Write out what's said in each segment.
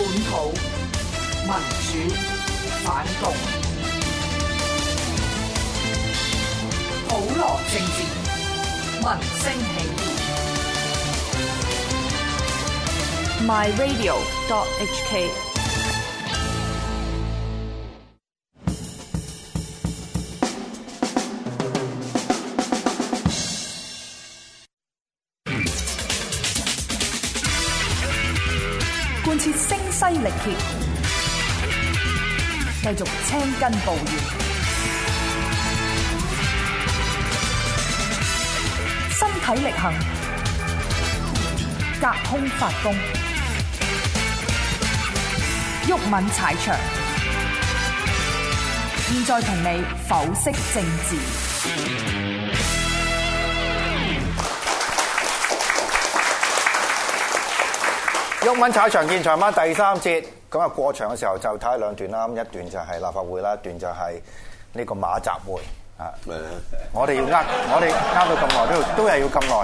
本土民主反共，普羅政治，民聲起義。 myradio.hk貫徹聲嘶力竭，繼續青筋暴現，身體力行，隔空發功，毓民踩場。現在同你剖析政治。 毓民踩場現場版第3節，咁啊過場嘅時候就睇兩段啦，咁一段就係立法會啦，一段就係呢個馬習會啊。我哋呃到咁耐，都係要咁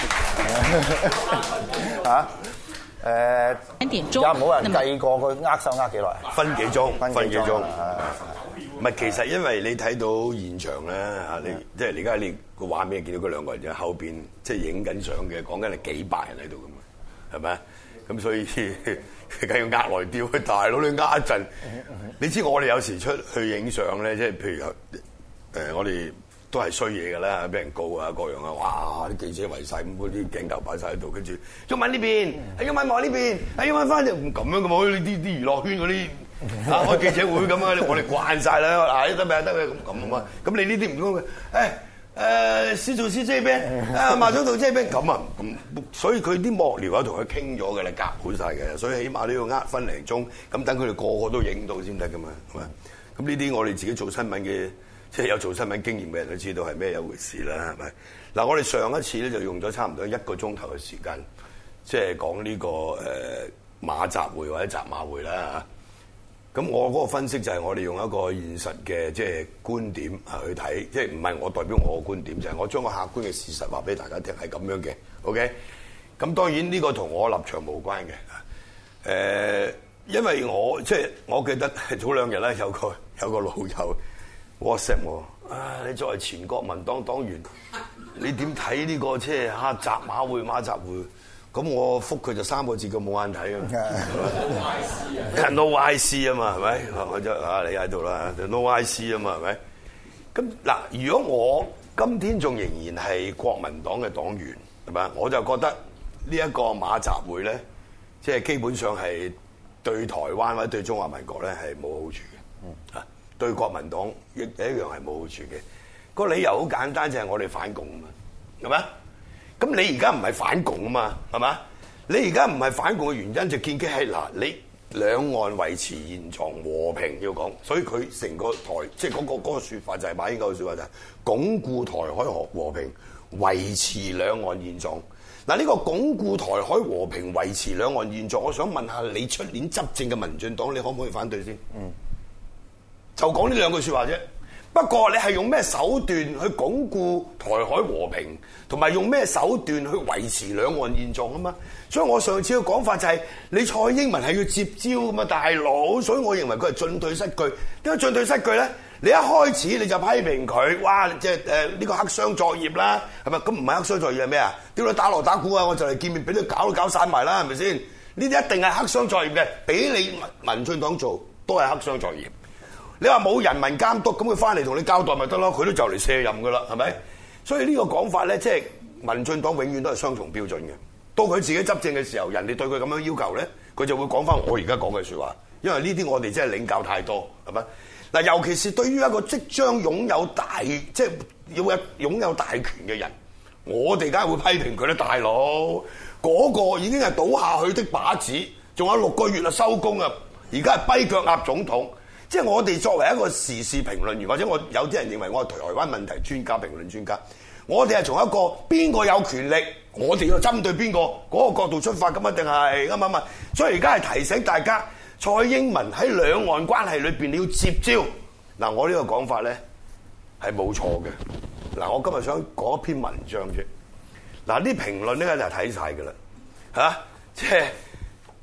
耐嚇。有冇人計過佢握手握幾耐？ 分幾鐘。唔係，其實因為你睇到現場咧嚇，你即係而家你個畫面見到嗰兩個人喺後邊，即係影緊相嘅，講緊係幾百人喺度噶嘛，係咪？咁所以梗要呃來吊，大佬你呃一陣，你知我哋有時出去影相咧，即係譬如我哋都係衰嘢㗎啦，俾人告啊各樣啊，哇！啲記者圍晒，咁嗰啲鏡頭擺晒喺度，跟住毓民呢邊，毓民望呢邊，毓民翻嚟咁樣嘅嘛，呢啲娛樂圈嗰啲開記者會咁啊，我哋慣晒啦，得咪得咪咁啊，咁你呢啲唔講嘅，司徒司這邊，馬總統這邊咁啊，咁所以佢啲幕僚啊同佢傾咗嘅啦，夾好晒嘅，所以起碼都要分零鐘，咁等佢哋個個都影到先得噶嘛，係咪？咁呢啲我哋自己做新聞嘅，即係有做新聞經驗嘅人都知道係咩一回事啦，係咪？嗱，我哋上一次咧就用咗差唔多1個鐘頭嘅時間，即係講呢個馬習會或者習馬會啦嚇。咁我嗰個分析就係我哋用一個現實嘅即係觀點去睇，即係唔係我代表我個觀點，就係我將個客觀嘅事實話俾大家聽係咁樣嘅。OK，咁當然呢個同我立場無關嘅。因為我即係我記得早2日咧有個老友 WhatsApp 我，你作為前國民黨黨員，你點睇呢個即係習馬會馬習會？咁我覆佢就3個字，佢冇眼睇啊 ！No IC 啊嘛，係咪？我就你喺度啦 ，No IC 啊嘛，係咪？咁嗱，如果我今天仲仍然係國民黨嘅黨員，係咪？我就覺得呢一個馬習會咧，即係基本上係對台灣或者對中華民國咧係冇好處嘅。對國民黨一樣係冇好處嘅。個理由好簡單，就係我哋反共啊嘛，係咪？咁你而家唔係反共啊嘛，係嘛？你而家唔係反共嘅原因就建基喺嗱，你兩岸維持現狀和平要講，所以佢成個台即係嗰個説法就係馬英九嘅説法就係鞏固台海和平，維持兩岸現狀。嗱，呢個鞏固台海和平，維持兩岸現狀，我想問下你出年執政嘅民進黨，你可唔可以反對先？就講呢2句説話啫。不過你係用咩手段去鞏固台海和平，同埋用咩手段去維持兩岸現狀啊嘛？所以我上次嘅講法就係、你蔡英文係要接招噶嘛，大佬，所以我認為佢係進退失據。點解進退失據咧？你一開始你就批評佢，哇！即係呢個黑箱作業啦，係咪？咁唔係黑箱作業係咩啊？屌你打鑼打鼓啊！我就嚟見面俾你搞散埋啦，係咪先？呢啲一定係黑箱作業嘅，俾你民進黨做都係黑箱作業。你話冇人民監督，咁佢翻嚟同你交代咪得咯？佢都就嚟卸任噶啦，係咪？所以呢個講法咧，即係民進黨永遠都係雙重標準嘅。到佢自己執政嘅時候，人哋對佢咁樣要求咧，佢就會講翻我而家講嘅説話。因為呢啲我哋真係領教太多，係咪？嗱，尤其是對於一個即將擁有即係要擁有大權嘅人，我哋梗係會批評佢啦，大佬。嗰個已經係倒下去的靶子，仲有6個月啊收工啊！而家係跛腳鴨總統。即係我哋作為一個時事評論員，或者我有啲人認為我係台灣問題專家、評論專家，我哋係從一個邊個有權力，我哋要針對邊個嗰個角度出發，咁一定係啱唔啱？所以而家係提醒大家，蔡英文喺兩岸關係裏邊你要接招。嗱，我呢個講法咧係冇錯嘅。嗱，我今日想講一篇文章啫。嗱，啲評論咧就睇晒㗎啦，嚇，即係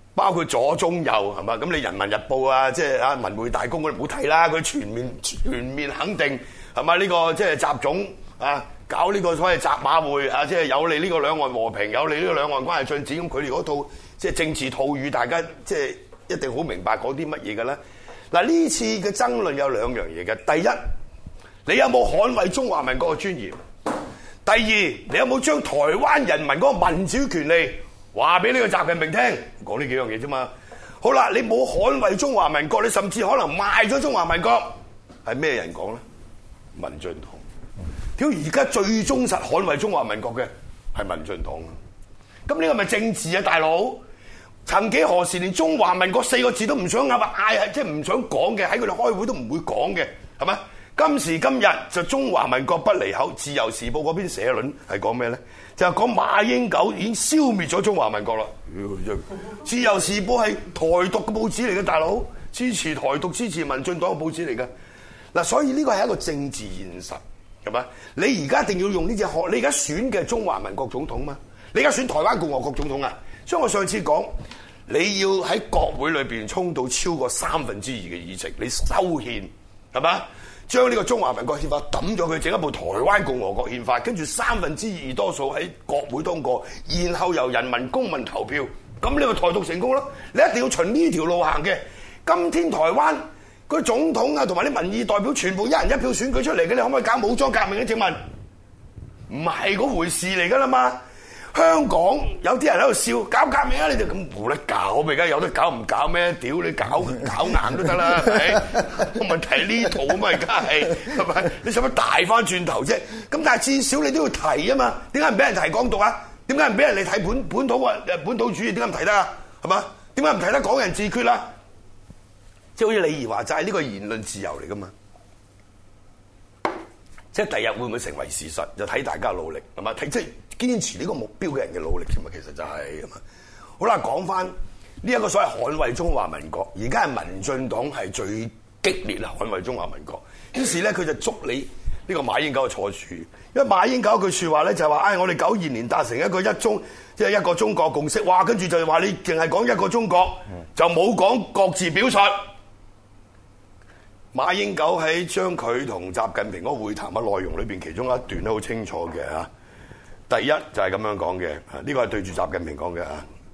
包括左中右係嘛？咁你《人民日報》啊，即係啊文匯大公嗰啲唔好睇啦，佢全面肯定係嘛？呢個即係習總啊，搞呢個所謂習馬會啊，即係有利呢個兩岸和平，有利呢個兩岸關係進展。咁佢哋嗰套即係政治套語，大家即係一定好明白講啲乜嘢嘅啦。嗱，呢次嘅爭論有兩樣嘢嘅，第一，你有冇捍衛中華民國嘅尊嚴？第二，你有冇將台灣人民嗰個民主權利話俾呢個習近平聽？講呢幾樣嘢啫嘛。好啦，你冇捍衛中華民國，你甚至可能賣咗中華民國，係咩人講咧？民進黨。屌，而家最忠實捍衛中華民國嘅係民進黨。咁呢個咪政治啊，大佬？曾幾何時連中華民國4個字都唔想嗌，即係唔想講嘅，喺佢哋開會都唔會講嘅，係咪？今時今日就中華民國不離口。自由時報嗰篇社論係講咩咧？就係講馬英九已經消滅咗中華民國啦。自由時報係台獨嘅報紙嚟嘅，大佬，支持台獨、支持民進黨嘅報紙嚟嘅。嗱，所以呢個係一個政治現實，係咪？你而家一定要用呢隻殼，你而家選嘅中華民國總統嘛？你而家選台灣共和國總統啊？所以我上次講，你要喺國會裏邊衝到超過2/3嘅議席，你修憲係嘛？將呢個中華民國憲法抌咗佢，整一部台灣共和國憲法，跟住2/3多數喺國會通過，然後由人民公民投票，咁你咪台獨成功咯？你一定要循呢條路行嘅。今天台灣嗰啲總統啊，同埋啲民意代表全部一人一票選舉出嚟嘅，你可唔可以搞武裝革命咧？請問，唔係嗰回事嚟噶啦嘛？香港有啲人喺度笑搞革命啊！你哋咁冇得搞咪？而家有得搞唔搞咩？屌你搞硬都得啦，係咪？個問題呢套啊嘛，而家係咪？你使乜大翻轉頭啫？咁但係至少你都要提啊嘛？點解唔俾人提港獨啊？點解唔俾人嚟提本土主義？點解唔提得啊？係嘛？點解唔提得港人自決啦？即係好似李怡話齋，呢個言論自由嚟噶嘛？即係第日會唔會成為事實，就睇大家努力係嘛？睇即係堅持呢個目標嘅人嘅努力啫嘛。其實就係咁啊。好啦，講翻呢一個所謂捍衛中華民國，而家係民進黨係最激烈啦，捍衛中華民國。於是咧，佢就捉你呢個馬英九嘅錯處，因為馬英九一句説話咧就係話：我哋92年達成一個即係一個中國共識。哇！跟住就話你淨係講一個中國，就冇講各自表述。馬英九喺將佢同習近平嗰個會談嘅內容裏邊，其中一段都好清楚嘅嚇。第一就係咁樣講嘅，呢個係對住習近平講嘅嚇。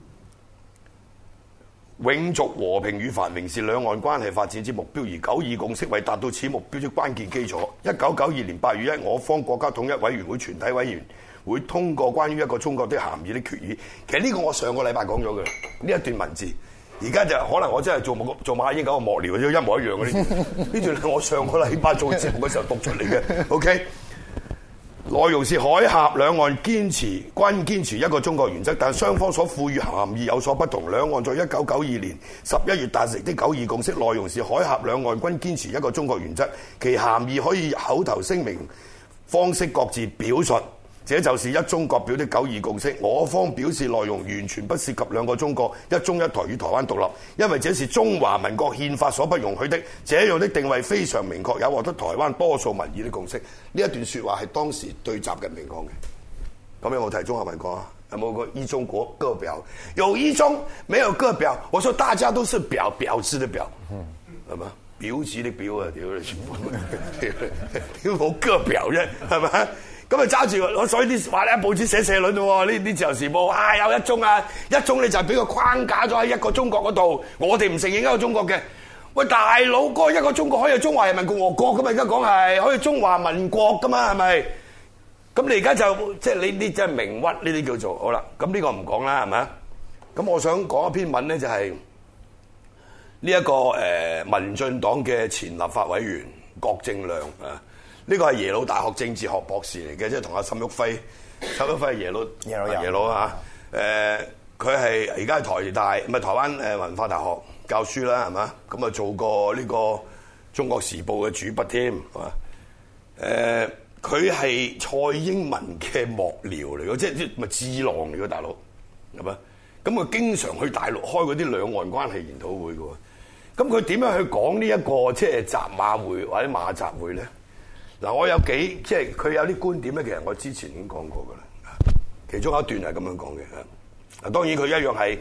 永續和平與繁榮是兩岸關係發展之目標，而9·2共識為達到此目標之關鍵基礎。1992年8月1日，我方國家統一委員會全體委員會通過關於一個中國的涵義的決議。其實呢個我上個禮拜講咗嘅呢一段文字。而家就可能我真係做馬英九嘅幕僚，一模一樣嘅呢段係我上個禮拜做節目嘅時候讀出嚟嘅。OK， 內容是海峽兩岸均堅持一個中國原則，但雙方所賦予涵義有所不同。兩岸在1992年11月達成的9·2共識內容是海峽兩岸均堅持一個中國原則，其涵義可以口頭聲明方式各自表述。這就是一中各表的9·2共識。我方表示內容完全不涉及兩個中國、一中一台與台灣獨立，因為這是中華民國憲法所不容許的。這樣的定位非常明確，有獲得台灣多數民意的共識。呢一段説話係當時對習近平講嘅。咁有冇提中華民國啊？有冇個一中國各表？有一中，沒有各表。我說大家都是婊子的婊，係嘛？婊子的婊啊！屌你全部，屌冇各表啫，係咪？咁啊揸住我，所以啲話咧報紙寫社論喎，呢自由時報有一中啊，一中你就係俾個框架咗喺一個中國嗰度，我哋唔承認一個中國嘅。喂，大佬，嗰一個中國可以係中華人民共和國噶嘛？而家講係可以中華民國噶嘛？係咪？咁你而家就即係你真係明屈呢啲叫做好啦。咁呢個唔講啦，係咪？咁我想講一篇文咧，就係呢一個民進黨嘅前立法委員郭正亮啊。呢個係耶魯大學政治學博士嚟嘅，即係同阿沈旭輝係耶魯嚇。佢係而家係台灣文化大學教書啦，係嘛？咁啊做過呢個中國時報嘅主筆添，係嘛？佢係蔡英文嘅幕僚嚟嘅，即係咪智囊嚟嘅大佬，係嘛？咁佢經常去大陸開嗰啲兩岸關係研討會嘅喎。咁佢點樣去講呢一個即係習馬會或者馬習會咧？嗱，我有即係佢有啲觀點咧，其實我之前已經講過噶啦。其中一段係咁樣講嘅。嗱，當然佢一樣係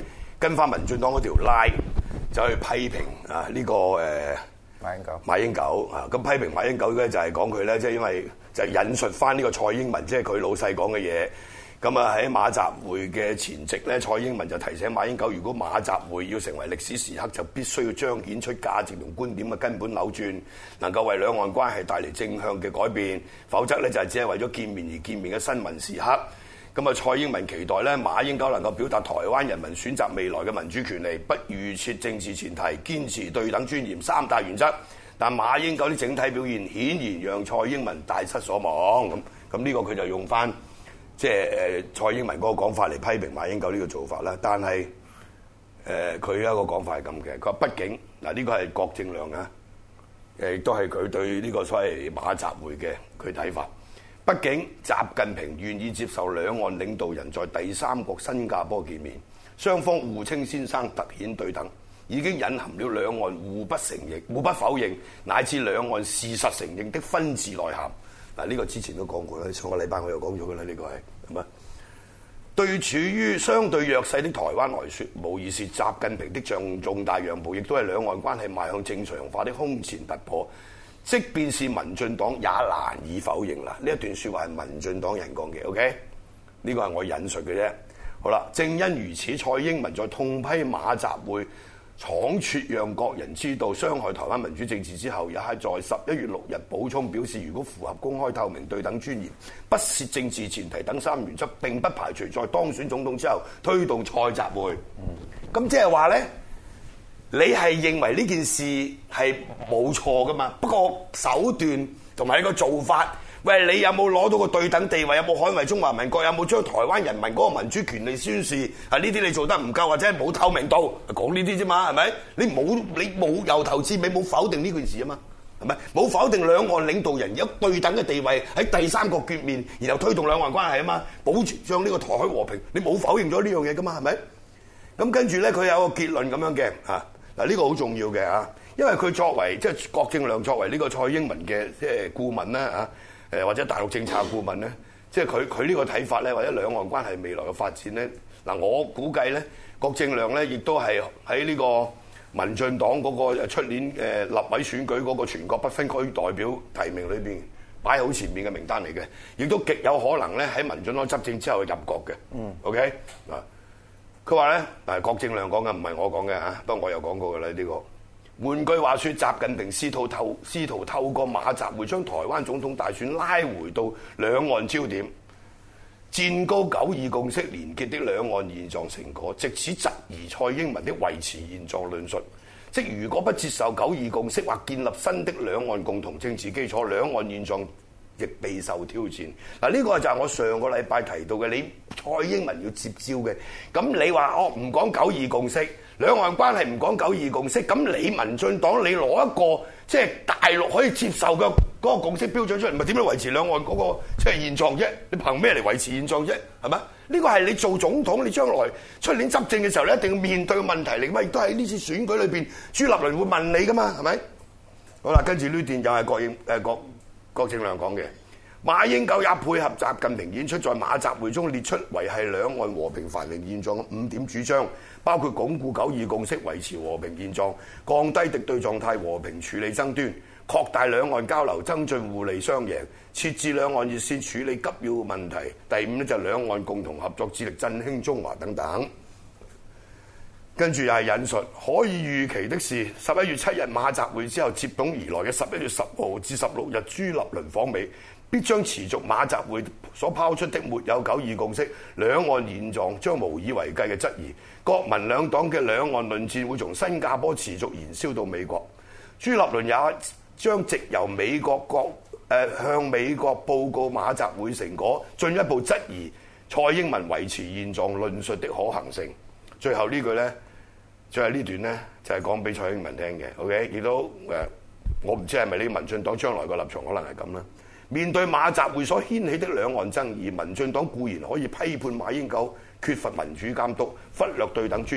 跟翻民進黨嗰條拉，就去批評啊呢個馬英九啊，咁批評馬英九咧就係講佢咧，即係因為就引述翻呢個蔡英文，即係佢老細講嘅嘢。咁啊喺馬習會嘅前夕咧，蔡英文就提醒馬英九，如果馬習會要成為歷史時刻，就必須要彰顯出價值同觀點嘅根本扭轉，能夠為兩岸關係帶嚟正向嘅改變，否則咧就係只係為咗見面而見面嘅新聞時刻。咁啊，蔡英文期待咧馬英九能夠表達台灣人民選擇未來嘅民主權利，不預設政治前提，堅持對等尊嚴三大原則。但馬英九啲整體表現顯然讓蔡英文大失所望。咁呢個佢就用翻即係蔡英文嗰個講法嚟批評馬英九呢個做法啦。但係佢有一個講法係咁嘅，佢話畢竟嗱呢個係郭正亮啊，亦都係佢對呢個所謂馬習會嘅佢睇法。畢竟習近平願意接受兩岸領導人在第三國新加坡見面，雙方互稱先生，凸顯對等，已經隱含了兩岸互不承認、互不否認，乃至兩岸事實承認的分治內涵。嗱，呢個之前都講過啦，上個禮拜我又講咗嘅啦，呢個係嘛？對處於相對弱勢的台灣來說，無疑是習近平的重大讓步，亦都係兩岸關係邁向正常化的空前突破。即便是民進黨也難以否認啦。呢一段説話係民進黨人講嘅 ，OK？ 呢個係我引述嘅啫。好啦，正因如此，蔡英文在痛批馬習會倉促讓國人知道傷害台灣民主政治之後，也係在11月6日補充表示，如果符合公開透明、對等尊嚴、不設政治前提等三原則，並不排除在當選總統之後推動蔡習會。咁即係話咧，你係認為呢件事係冇錯噶嘛？不過手段同埋你個做法，喂，你有冇攞到個對等地位？有冇捍衛中華民國？有冇將台灣人民嗰個民主權利宣示？啊，呢啲你做得唔夠，或者係冇透明度，講呢啲啫嘛，係咪？你冇由頭至尾冇否定呢件事啊嘛，係咪？冇否定兩岸領導人有對等嘅地位喺第三國決面，然後推動兩岸關係啊嘛，保障呢個台海和平，你冇否認咗呢樣嘢噶嘛，係咪？咁跟住咧，佢有個結論咁樣嘅嚇。嗱，呢個好重要嘅嚇，因為佢作為即係郭正亮作為呢個蔡英文嘅即係顧問啦嚇，或者大陸政策顧問咧，即係佢呢個睇法咧，或者兩岸關係未來嘅發展咧，嗱，我估計咧，郭正亮咧亦都係喺呢個民進黨嗰個出年立委選舉嗰個全國不分區代表提名裏邊擺好前面嘅名單嚟嘅，亦都極有可能咧喺民進黨執政之後入閣嘅。OK 嗱。佢話咧，嗱，郭正亮講嘅唔係我講嘅嚇，不過我有講過嘅啦呢個。換句話說，習近平試圖透過馬習會將台灣總統大選拉回到兩岸焦點，墊高9·2共識連結的兩岸現狀成果，藉此質疑蔡英文的維持現狀論述。即如果不接受9·2共識或建立新的兩岸共同政治基礎，兩岸現狀亦備受挑戰。嗱，呢個就係我上個禮拜提到嘅，你蔡英文要接招嘅。咁你話唔講9·2共識，兩岸關係唔講9·2共識，咁你民進黨你攞一個即係大陸可以接受嘅嗰個共識標準出嚟，咪點樣維持兩岸嗰個即係現狀啫？你憑咩嚟維持現狀啫？係咪？呢個係你做總統，你將來出年執政嘅時候，你一定要面對嘅問題嚟㗎嘛，亦都喺呢次選舉裏邊，朱立倫會問你噶嘛，係咪？好啦，跟住呢段又係郭正亮講嘅，馬英九也配合習近平演出在馬習會中列出維繫兩岸和平繁榮現狀嘅5點主張，包括鞏固9·2共識、維持和平現狀、降低敵對狀態、和平處理爭端、擴大兩岸交流、增進互利雙贏、設置兩岸熱線處理急要問題。第5咧就兩岸共同合作，致力振興中華等等。跟住又係引述，可以預期的是11月7日馬習會之後接踵而來嘅11月10號至16日朱立倫訪美，必將持續馬習會所拋出的沒有9·2共識、兩岸現狀將無以為繼嘅質疑。國民兩黨嘅兩岸論戰會從新加坡持續延燒到美國。朱立倫也將藉由美國向美國報告馬習會成果，進一步質疑蔡英文維持現狀論述的可行性。最後呢句呢，最後呢段呢，就係講俾蔡英文聽嘅 ，OK？ 亦都我唔知係咪你民進黨將來個立場可能係咁啦。面對馬習會所掀起的兩岸爭議，民進黨固然可以批判馬英九缺乏民主監督、忽略對等尊嚴，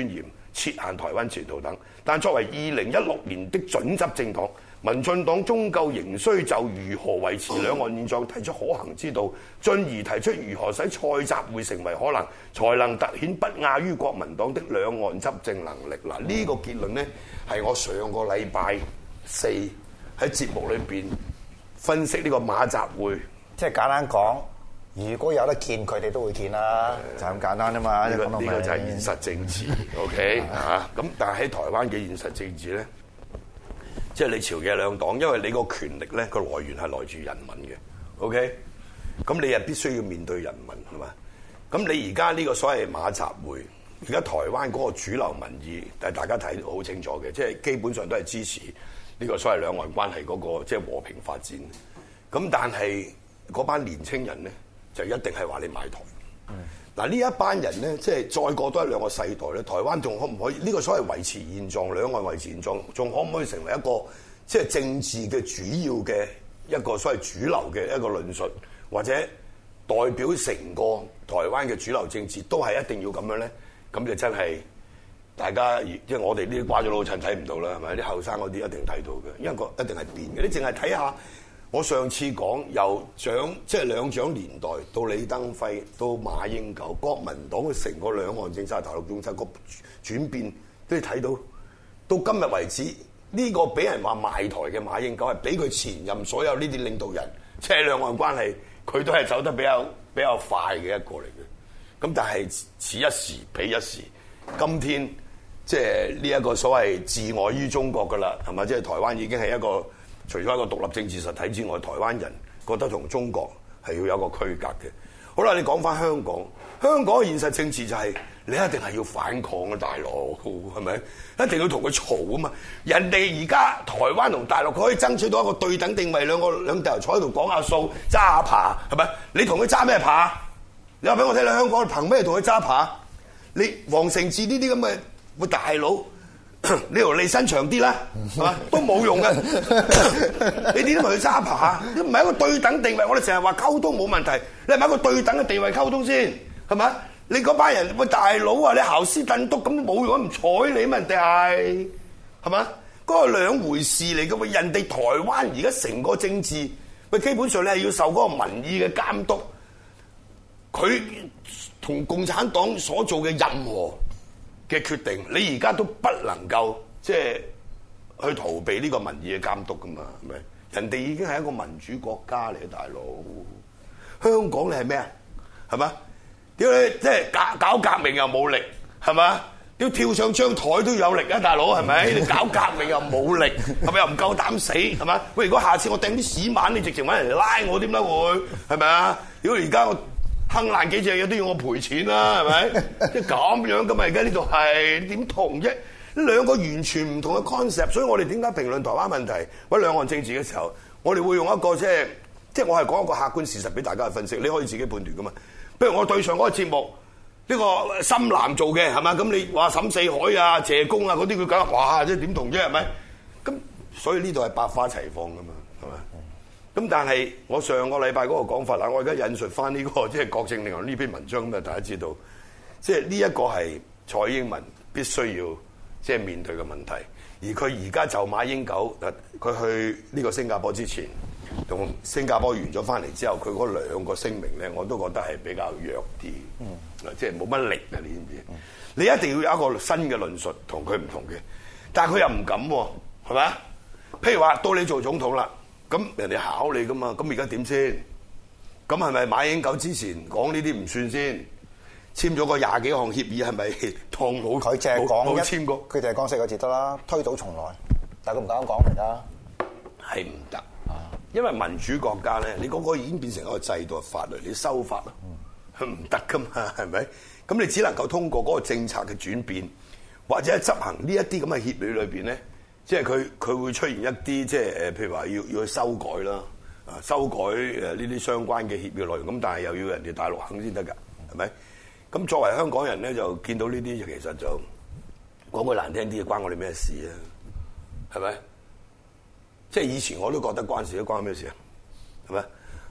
設限台灣前途等。但作為2016年的準執政黨，民進黨終究仍需就如何維持兩岸現狀提出可行之道，進而提出如何使蔡集會成為可能，才能凸顯不亞於國民黨的兩岸執政能力。嗱，呢個結論呢，係我上個禮拜四喺節目裏邊分析呢個馬習會。 即係簡單講，如果有得見佢哋都會見啦，就咁簡單啫嘛。 呢個就係現實政治，OK 嚇。咁但係喺台灣嘅現實政治咧，即係你朝野兩黨，因為你個權力咧個來源係來自人民嘅，OK。咁你又必須要面對人民係嘛？咁你而家呢個所謂馬習會，而家台灣嗰個主流民意，但係大家睇到好清楚嘅，即係基本上都係支持呢個所謂兩岸關係嗰個即係和平發展。咁但係嗰班年青人咧，就一定係話你買台。嗱，呢一班人咧，即係再過多一兩個世代咧，台灣仲可唔可以呢個所謂維持現狀，兩岸維持現狀，仲可唔可以成為一個即係政治嘅主要嘅一個所謂主流嘅一個論述，或者代表成個台灣嘅主流政治，都係一定要咁樣咧？咁就真係大家即係我哋呢啲掛咗老襯睇唔到啦，係咪？啲後生嗰啲一定睇到嘅，因為個一定係變嘅。你淨係睇下。我上次講由即係兩蔣年代到李登輝到馬英九，國民黨嘅成個兩岸政策、大陸政策個轉變都要睇到。到今日為止，呢個俾人話賣台嘅馬英九係比佢前任所有呢啲領導人，即係兩岸關係，佢都係走得比較快嘅一個嚟嘅。咁但係此一時彼一時，今天即係呢一個所謂自外於中國㗎啦，係咪？即係台灣已經係一個。除咗一個獨立政治實體之外，台灣人覺得同中國係要有一個區隔嘅。好啦，你講翻香港，香港嘅現實政治就係你一定係要反抗啊，大佬係咪？一定要同佢嘈啊嘛！人哋而家台灣同大陸佢可以爭取到一個對等定位，兩條坐喺度講下數揸下扒，係咪？你同佢揸咩扒？你話俾我睇，你香港憑咩同佢揸扒？你黃成智呢啲咁嘅喂大佬。你條脷伸長啲啦，係嘛？都冇用嘅。你點同佢揸扒？都唔係一個對等地位。我哋成日話溝通冇問題，你係咪一個對等嘅地位溝通先？係嘛？你嗰班人喂大佬啊，你姣斯頓篤咁冇用，唔睬你嘛？人哋係嘛？嗰個兩回事嚟嘅喎。人哋台灣而家成個政治喂，基本上你係要受嗰個民意嘅監督。佢同共產黨所做嘅任何嘅決定，你而家都不能夠即係去逃避呢個民意嘅監督噶嘛？係咪？人哋已經係一個民主國家嚟嘅，大佬。香港你係咩啊？係嘛？屌你，即係搞革命又冇力，係嘛？屌跳上張台都有力啊，大佬係咪？你搞革命又冇力，係咪又唔夠膽死？係嘛？喂，如果下次我掟啲屎蜢，你直情揾人嚟拉我點解會？係咪啊？屌而家我哼爛幾隻嘢都要我賠錢啦，係咪？即係咁樣噶嘛？而家呢度係點同啫？呢兩個完全唔同嘅 concept， 所以我哋點解評論台灣問題或者兩岸政治嘅時候，我哋會用一個即係我係講一個客觀事實俾大家去分析，你可以自己判斷噶嘛。譬如我對上嗰個節目，呢個深藍做嘅係嘛？咁你話沈四海啊、謝公啊嗰啲，佢講哇，即係點同啫？係咪？咁所以呢度係百花齊放噶嘛，係咪？咁但係我上個禮拜嗰個講法啦，我而家引述翻呢個即係郭正亮呢篇文章咁啊，大家知道，即係呢一個係蔡英文必須要即係面對嘅問題。而佢而家就馬英九，佢去呢個新加坡之前，同新加坡完咗翻嚟之後，佢嗰兩個聲明咧，我都覺得係比較弱啲，即係冇乜力啊！你知唔知？你一定要有一個新嘅論述同佢唔同嘅，但係佢又唔敢喎，係咪啊？譬如話到你做總統啦。咁人哋考你噶嘛？咁而家點先？咁係咪馬英九之前講呢啲唔算先？簽咗個20幾項協議係咪當冇？ 佢淨係講冇簽過， 佢淨係講4個字得啦，推倒重來。但係佢唔敢講嚟㗎， 係唔得。因為民主國家咧，你嗰個已經變成一個制度法律，你修法啊，佢唔得噶嘛，係咪？咁你只能夠通過嗰個政策嘅轉變，或者係執行呢一啲咁嘅協議裏邊咧。即係佢會出現一啲即係譬如話要去修改啦，修改呢啲相關嘅協議內容，咁但係又要人哋大陸肯先得㗎，係咪？咁作為香港人咧，就見到呢啲其實就講句難聽啲，關我哋咩事啊？係咪？即係以前我都覺得關事，都關咩事啊？係咪？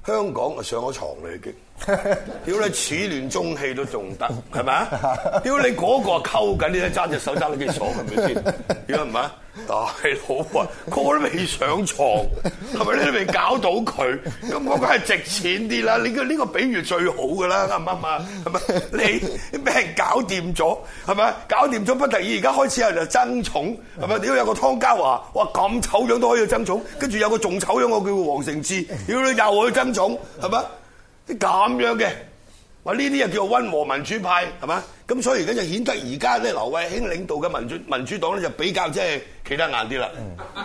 香港啊上咗床啦已經，屌你始亂終棄都仲得，係咪啊？屌你嗰個溝緊，你都揸隻手揸得幾爽，係咪先？屌係咪啊？大佬啊，個個都未上床，係咪？你都未搞到佢，咁嗰個係值錢啲啦。你呢個比喻最好㗎啦，啱唔啱啊？係咪？你俾人搞掂咗，係咪？搞掂咗不得已，而家開始有人就爭寵，係咪？屌有個湯家驊，哇咁醜樣都可以去爭寵，跟住有個仲醜樣我叫黃成智，屌你又去爭寵，係咪？啲咁樣嘅。話呢啲又叫做溫和民主派係嘛？咁所以而家就顯得而家咧劉慧卿領導嘅民主黨咧就比較即係企得硬啲啦，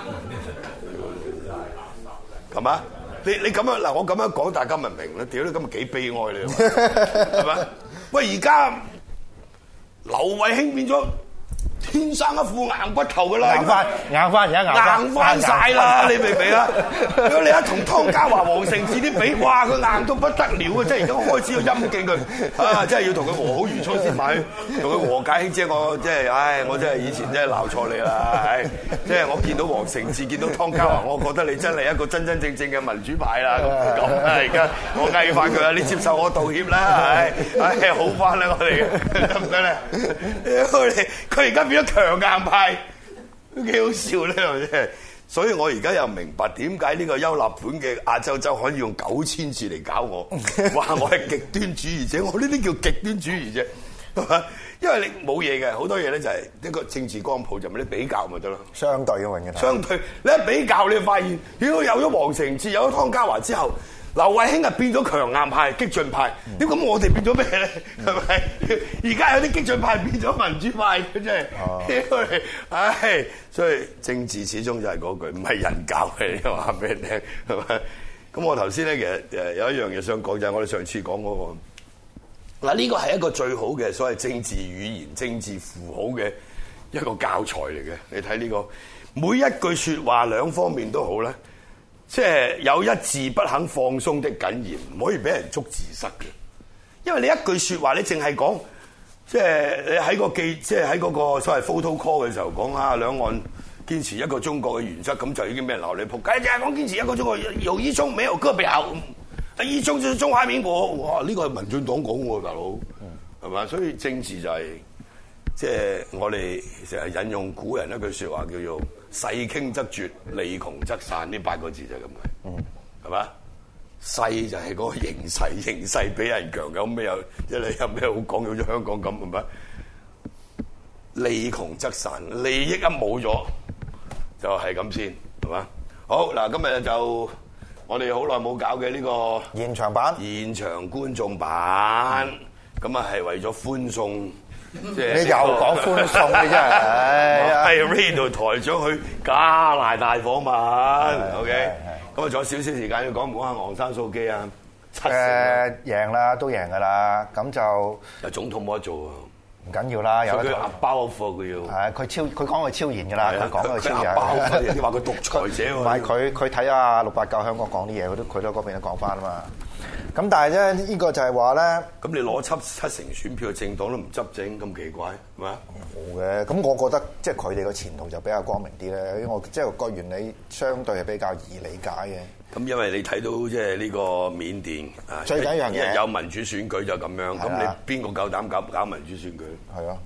係嘛？你咁樣嗱，我咁樣講大家咪明啦？屌你今日幾悲哀你係嘛？喂，而家劉慧卿變咗天生一副硬骨頭㗎啦， 硬翻而家硬翻晒啦！你明唔明啊？如果你一同湯家驊、黃成智啲比，哇！佢硬到不得了啊！即係而家開始要陰勁佢啊！真係要同佢和好如初先買，同佢和解。兄姐，我即係唉，我真係以前真係鬧錯你啦！唉，即係我見到黃成智，見到湯家驊，我覺得你真係一個真真正正嘅民主派啦！咁啊，而家我嗌翻佢啦，你接受我道歉啦！唉，好翻啦，我哋得唔得咧？佢而家變咗強硬派，都幾好笑咧，真係。所以我而家又明白點解呢個邱立盤嘅亞洲週可以用9000字嚟搞我，話我係極端主義者，我呢啲叫極端主義者，係嘛？因為你冇嘢嘅，好多嘢咧就係一個政治光譜，就咪你比較咪得咯。 相對嘅永遠。相對，你一比較你就發現，如果有咗黃成智，有咗湯家驊之後，劉慧卿啊變咗強硬派、激進派，點咁我哋變咗咩咧？係咪？而家有啲激進派變咗民主派，真係，唉！所以政治始終就係嗰句，唔係人教嘅，話俾你聽，係咪？咁我頭先咧其實有一樣嘢想講，就係我哋上次講嗰個，嗱呢個係一個最好嘅所謂政治語言、政治符號嘅一個教材嚟嘅。你睇呢個每一句説話兩方面都好咧。即係有一字不肯放鬆的謹言，唔可以俾人捉字蝨嘅。因為你一句説話，你淨係講，即係你喺個即係喺嗰個所謂 photo call 嘅時候講啊，兩岸堅持一個中國嘅原則，咁就已經俾人鬧你仆街。就係講堅持一個中國，有一中沒有個表，一中就是中華民國。哇！呢個係民進黨講喎，大佬，係嘛？所以政治就係即係我哋成日引用古人一句説話叫做勢傾則絕，利窮則散，呢8個字就係咁嘅，係嘛？勢就係嗰個形勢，形勢比人強，有咩即係你有咩好講？好似香港咁係咪？利窮則散，利益一冇咗就係咁先，係嘛？好嗱，今日就我哋好耐冇搞嘅呢個現場版、 現場觀眾版，咁啊係為咗歡送。即係你又講歡送嘅真係， 係 Radio 台長去加拿大訪問 ，OK，咁啊仲有少少時間要講唔講下昂山素姬啊？ 贏啦，都贏㗎啦，咁就總統冇得做啊， 唔緊要啦，有得佢壓包貨佢要， 係佢講佢超然㗎啦，佢講佢超然， 你話佢獨裁者喎， 唔係佢睇下689香港講啲嘢，佢都嗰邊都講翻啊嘛。咁但係咧，呢個就係話咧， 咁你攞七成選票嘅政黨都唔執政，咁奇怪係咪啊？ 冇嘅，咁我覺得即係佢哋個前途就比較光明啲咧，因為我即係個原理相對係比較易理解嘅。咁因為你睇到即係呢個緬甸啊， 最緊要一樣嘢有民主選舉就咁樣，咁你邊個夠膽搞民主選舉？係啊，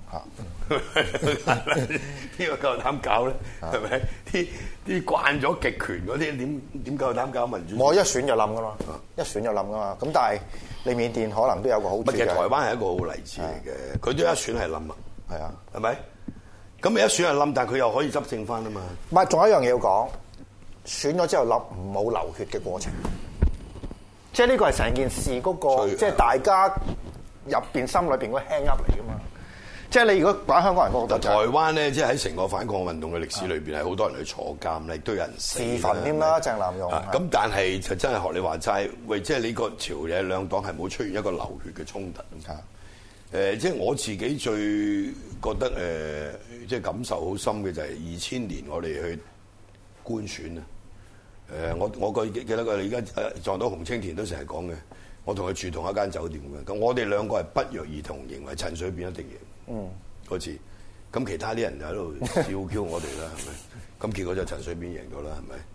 邊個夠膽搞咧？係咪啲慣咗極權嗰啲點夠膽搞民主？ 我一選就冧噶嘛，一選就冧噶嘛。咁但係你緬甸可能都有個好處嘅。 其實台灣係一個好例子嚟嘅，佢都一選係冧啊， 係啊， 係咪？咁你一選係冧，但係佢又可以執政翻啊嘛。 唔係，仲有一樣嘢要講，選咗之後冇流血嘅過程，即係呢個係成件事嗰個，即係大家入邊心裏邊嗰個輕噏嚟噶嘛。即係你如果講香港人覺得， 台灣咧，即係喺成個反抗運動嘅歷史裏邊，係好多人去坐監，亦都有人死自焚添啦，鄭南榕。 咁但係就真係學你話齋，喂，即係你個朝野兩黨係冇出現一個流血嘅衝突。即係我自己最覺得即係感受好深嘅就係2000年我哋去官選啊。我記得佢而家撞到洪清田都成日講嘅，我同佢住同一間酒店嘅，咁我哋兩個係不約而同認為陳水扁一定贏。嗰次，咁其他啲人就喺度笑 Q 我哋啦，係咪？咁結果就陳水扁贏咗啦，係咪？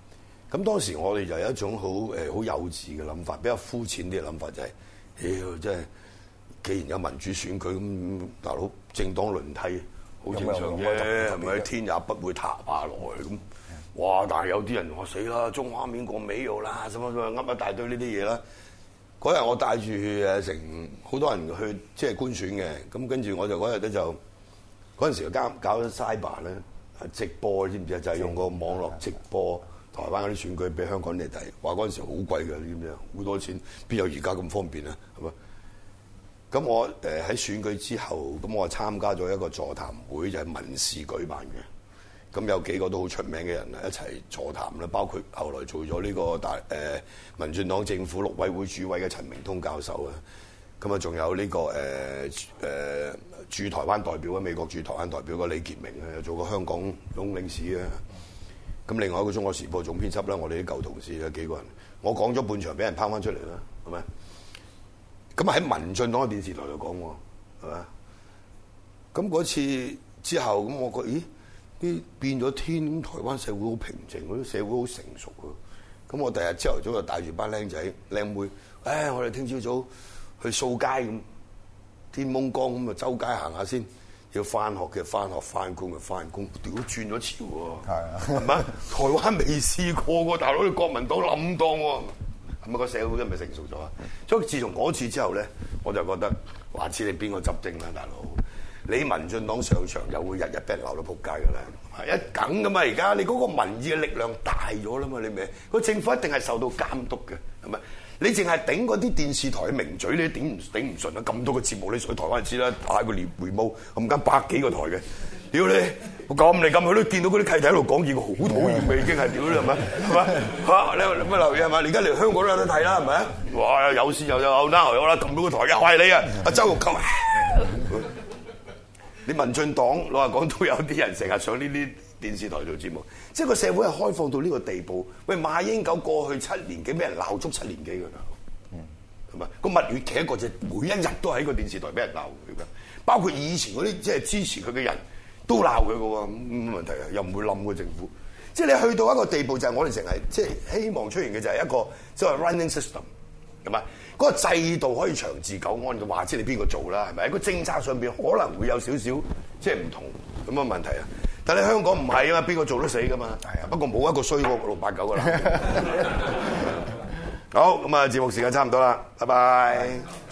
咁當時我哋就有一種好幼稚嘅諗法，比較膚淺啲嘅諗法就係、真係既然有民主選舉咁，大佬政黨輪替好正常啫，係咪？天也不會塌下來咁。哇！但係有啲人話死啦，中華民國沒有啦，什麼噏一大堆呢啲嘢啦。嗰日我帶住成好多人去即係觀選嘅，咁跟住我就嗰日咧就嗰陣時搞咗 Cyber 咧直播，知唔知啊？就係用個網絡直播台灣嗰啲選舉俾香港人睇，話嗰陣時好貴㗎，你知唔知啊？好多錢，邊有而家咁方便啊？係咪？咁我喺選舉之後，咁我參加咗一個座談會，就係民視舉辦嘅。咁有幾個都好出名嘅人啊，一齊座談啦，包括後來做咗呢個民進黨政府陸委會主委嘅陳明通教授啊。咁啊，仲有呢個駐台灣代表啊，美國駐台灣代表個李傑明啊，又做過香港總領事啊。咁另外一個《中國時報》總編輯啦，我哋啲舊同事有幾個人，我講咗半場，俾人拋翻出嚟啦，係咪？咁喺民進黨嘅電視台度講喎，係咪？咁嗰次之後，咁我覺得，咦？啲變咗天，台灣社會好平靜，嗰啲社會好成熟喎。咁我第日朝頭早就帶住班僆仔僆妹，我哋聽朝早去掃街咁，天蒙光咁啊，周街行下先。要翻學嘅翻學，翻工嘅翻工，屌轉咗潮喎，係啊，係咪？台灣未試過喎，大佬，你國民黨冧當喎，係咪個社會係咪成熟咗啊？所以自從嗰次之後咧，我就覺得話知你邊個執政啦，大佬，你民進黨上場又會日日俾人鬧到仆街㗎啦，一梗㗎嘛！而家你嗰個民意嘅力量大咗啦嘛，你明？個政府一定係受到監督嘅，係咪？你淨係頂嗰啲電視台嘅名嘴，你頂唔順啊！咁多個節目，你上台灣知啦，打個回毛咁間百幾個台嘅，屌你！我咁嚟咁去都見到嗰啲契弟喺度講嘢，好討厭嘅已經係，屌你係咪？係咪？嚇你乜留意係咪？你而家嚟香港都有得睇啦，係咪？哇！有線又有啦，有啦，撳到個台又係你啊！阿周玉蔻，你民進黨老實講都有啲人成日上呢啲電視台做節目，即係個社會係開放到呢個地步。喂，馬英九過去7年幾俾人鬧足7年幾㗎啦，係咪？個蜜月期一個就每一日都喺個電視台俾人鬧佢㗎，包括以前嗰啲即係支持佢嘅人都鬧佢㗎喎，咁問題啊，又唔會冧個政府。即係你去到一個地步，就係我哋成日即係希望出現嘅就係一個即係 running system，係咪？嗰個制度可以長治久安嘅話，知你邊個做啦，係咪？喺個政策上邊可能會有少少即係唔同咁嘅問題啊。但係香港唔係啊嘛，邊個做都死噶嘛。係啊，不過冇一個衰過689噶啦。好，咁啊，節目時間差唔多啦，拜拜。